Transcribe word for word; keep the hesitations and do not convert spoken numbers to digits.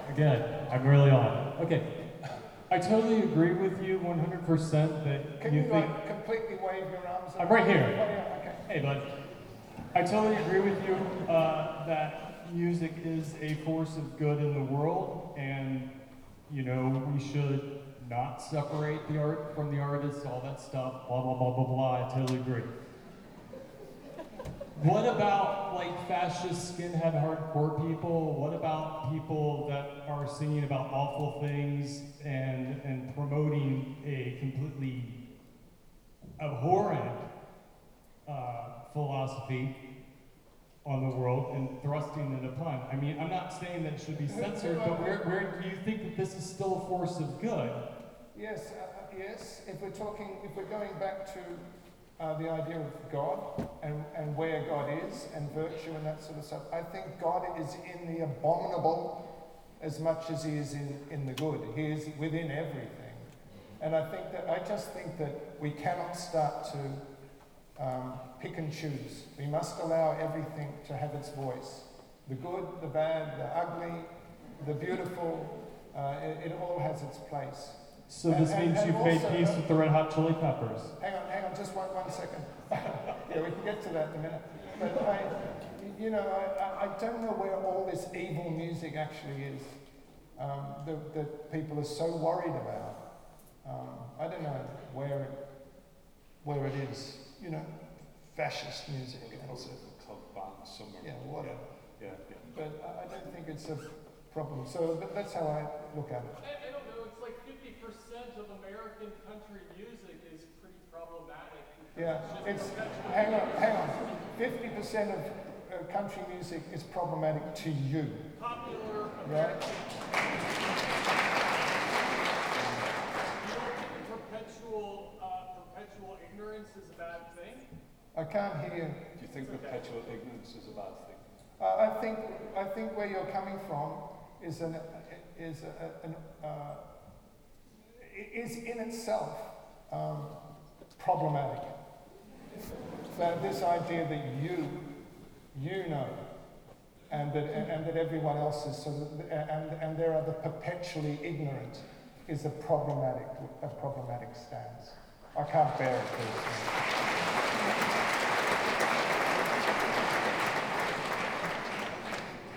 Again, I'm really on. Okay, I totally agree with you one hundred percent that Can you, you, think... like, completely wave your arms? I'm right here. Oh, yeah, okay. Hey, bud. I totally agree with you uh, that music is a force of good in the world, and, you know, we should not separate the art from the artist, all that stuff, blah, blah, blah, blah, blah. I totally agree. What about, like, fascist skinhead hardcore people? What about people that are singing about awful things and, and promoting a completely abhorrent uh, philosophy on the world and thrusting it upon? I mean, I'm not saying that it should be censored, but where, where do you think that this is still a force of good? Yes, uh, yes. If we're talking, if we're going back to Uh, the idea of God and, and where God is and virtue and that sort of stuff. I think God is in the abominable as much as he is in, in the good. He is within everything. And I think that, I just think that we cannot start to um, pick and choose. We must allow everything to have its voice. The good, the bad, the ugly, the beautiful, uh, it, it all has its place. So this and, means and, you've and made also, peace uh, with the Red Hot Chili Peppers. Hang on, hang on, just one, one second. Yeah, we can get to that in a minute. But I, you know, I, I don't know where all this evil music actually is um, that, that people are so worried about. Um, I don't know where it, where it is. You know, fascist music. And also a club band somewhere. Yeah, whatever. Yeah, yeah. But I, I don't think it's a problem. So but that's how I look at it. I, I don't know. It's like fifty percent of American country music is pretty problematic. Yeah, it's, hang on, hang on. fifty percent of uh, country music is problematic to you. Popular Right? American. You don't think perpetual, uh, perpetual ignorance is a bad thing? I can't hear you. Do you think perpetual ignorance is a bad thing? Uh, I think I think where you're coming from is an is a, an uh, is in itself um, problematic. So this idea that you you know, and that and that everyone else is sort of, and and there are the perpetually ignorant is a problematic a problematic stance. I can't bear it personally.